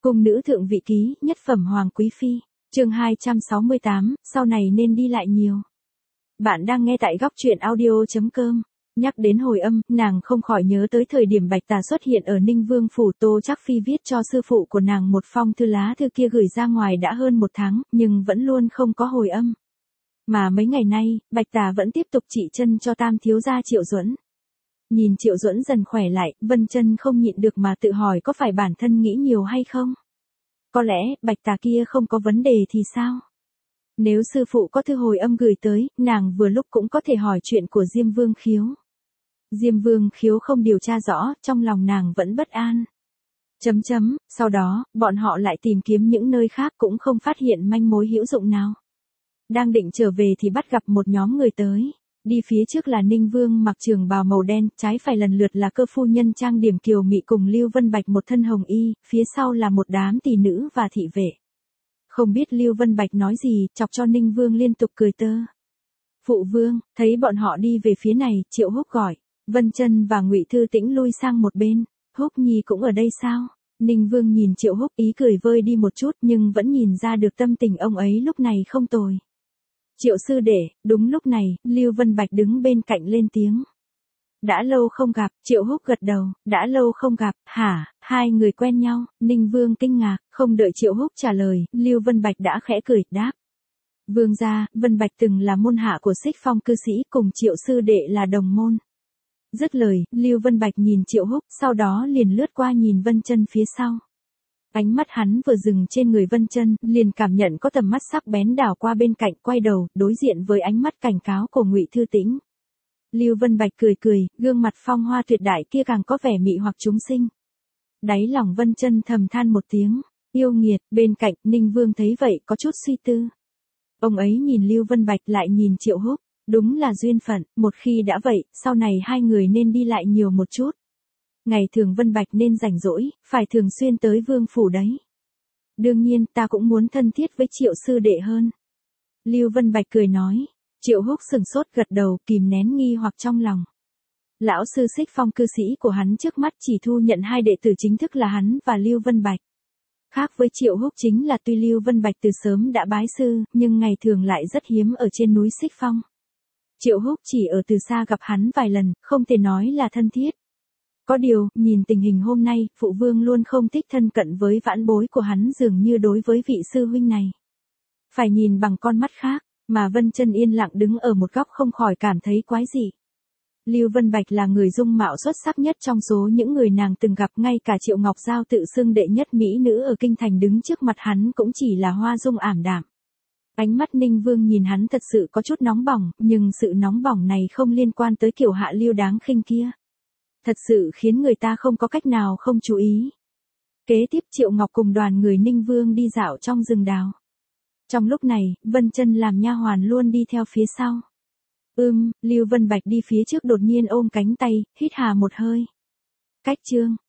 Cung nữ thượng vị ký, nhất phẩm hoàng quý phi. Chương 268, sau này nên đi lại nhiều. Bạn đang nghe tại góc truyện audio.com. Nhắc đến hồi âm, nàng không khỏi nhớ tới thời điểm Bạch Tà xuất hiện ở Ninh Vương phủ. Tô Trác Phi viết cho sư phụ của nàng một phong thư, lá thư kia gửi ra ngoài đã hơn một tháng, nhưng vẫn luôn không có hồi âm. Mà mấy ngày nay, Bạch Tà vẫn tiếp tục trị chân cho tam thiếu gia Triệu Duẫn. Nhìn Triệu Duẫn dần khỏe lại, Vân Chân không nhịn được mà tự hỏi có phải bản thân nghĩ nhiều hay không? Có lẽ, Bạch Tà kia không có vấn đề thì sao? Nếu sư phụ có thư hồi âm gửi tới, nàng vừa lúc cũng có thể hỏi chuyện của Diêm Vương Khiếu. Diêm Vương Khiếu không điều tra rõ, trong lòng nàng vẫn bất an. Sau đó, bọn họ lại tìm kiếm những nơi khác cũng không phát hiện manh mối hữu dụng nào. Đang định trở về thì bắt gặp một nhóm người tới. Đi phía trước là Ninh Vương mặc trường bào màu đen, trái phải lần lượt là cơ phu nhân trang điểm kiều mị cùng Lưu Vân Bạch một thân hồng y, phía sau là một đám tỷ nữ và thị vệ. Không biết Lưu Vân Bạch nói gì, chọc cho Ninh Vương liên tục cười tơ. Phụ vương, thấy bọn họ đi về phía này, Triệu Húc gọi. Vân Chân và Ngụy Thư Tĩnh lui sang một bên. Húc nhi cũng ở đây sao? Ninh Vương nhìn Triệu Húc, ý cười vơi đi một chút nhưng vẫn nhìn ra được tâm tình ông ấy lúc này không tồi. Triệu sư đệ. Đúng lúc này, Lưu Vân Bạch đứng bên cạnh lên tiếng. Đã lâu không gặp. Triệu Húc gật đầu. Đã lâu không gặp. Hả? Hai người quen nhau? Ninh Vương kinh ngạc. Không đợi Triệu Húc trả lời, Lưu Vân Bạch đã khẽ cười, đáp. Vương gia, Vân Bạch từng là môn hạ của Xích Phong cư sĩ, cùng Triệu sư đệ là đồng môn. Dứt lời, Lưu Vân Bạch nhìn Triệu Húc, sau đó liền lướt qua nhìn Vân Chân phía sau. Ánh mắt hắn vừa dừng trên người Vân Chân, liền cảm nhận có tầm mắt sắc bén đảo qua bên cạnh, quay đầu, đối diện với ánh mắt cảnh cáo của Ngụy Thư Tĩnh. Lưu Vân Bạch cười cười, gương mặt phong hoa tuyệt đại kia càng có vẻ mị hoặc chúng sinh. Đáy lòng Vân Chân thầm than một tiếng, yêu nghiệt. Bên cạnh, Ninh Vương thấy vậy có chút suy tư. Ông ấy nhìn Lưu Vân Bạch lại nhìn Triệu Húc, đúng là duyên phận, một khi đã vậy, sau này hai người nên đi lại nhiều một chút. Ngày thường Vân Bạch nên rảnh rỗi, phải thường xuyên tới vương phủ đấy. Đương nhiên, ta cũng muốn thân thiết với Triệu sư đệ hơn. Lưu Vân Bạch cười nói. Triệu Húc sừng sốt gật đầu, kìm nén nghi hoặc trong lòng. Lão sư Xích Phong cư sĩ của hắn trước mắt chỉ thu nhận hai đệ tử chính thức là hắn và Lưu Vân Bạch. Khác với Triệu Húc chính là tuy Lưu Vân Bạch từ sớm đã bái sư, nhưng ngày thường lại rất hiếm ở trên núi Xích Phong. Triệu Húc chỉ ở từ xa gặp hắn vài lần, không thể nói là thân thiết. Có điều, nhìn tình hình hôm nay, phụ vương luôn không thích thân cận với vãn bối của hắn dường như đối với vị sư huynh này. Phải nhìn bằng con mắt khác, mà Vân Chân yên lặng đứng ở một góc không khỏi cảm thấy quái dị. Lưu Vân Bạch là người dung mạo xuất sắc nhất trong số những người nàng từng gặp, ngay cả Triệu Ngọc Giao tự xưng đệ nhất mỹ nữ ở kinh thành đứng trước mặt hắn cũng chỉ là hoa dung ảm đạm. Ánh mắt Ninh Vương nhìn hắn thật sự có chút nóng bỏng, nhưng sự nóng bỏng này không liên quan tới kiểu hạ lưu đáng khinh kia. Thật sự khiến người ta không có cách nào không chú ý. Kế tiếp Triệu Ngọc cùng đoàn người Ninh Vương đi dạo trong rừng đào. Trong lúc này, Vân Chân làm nha hoàn luôn đi theo phía sau. Lưu Vân Bạch đi phía trước đột nhiên ôm cánh tay, hít hà một hơi. Cách chương,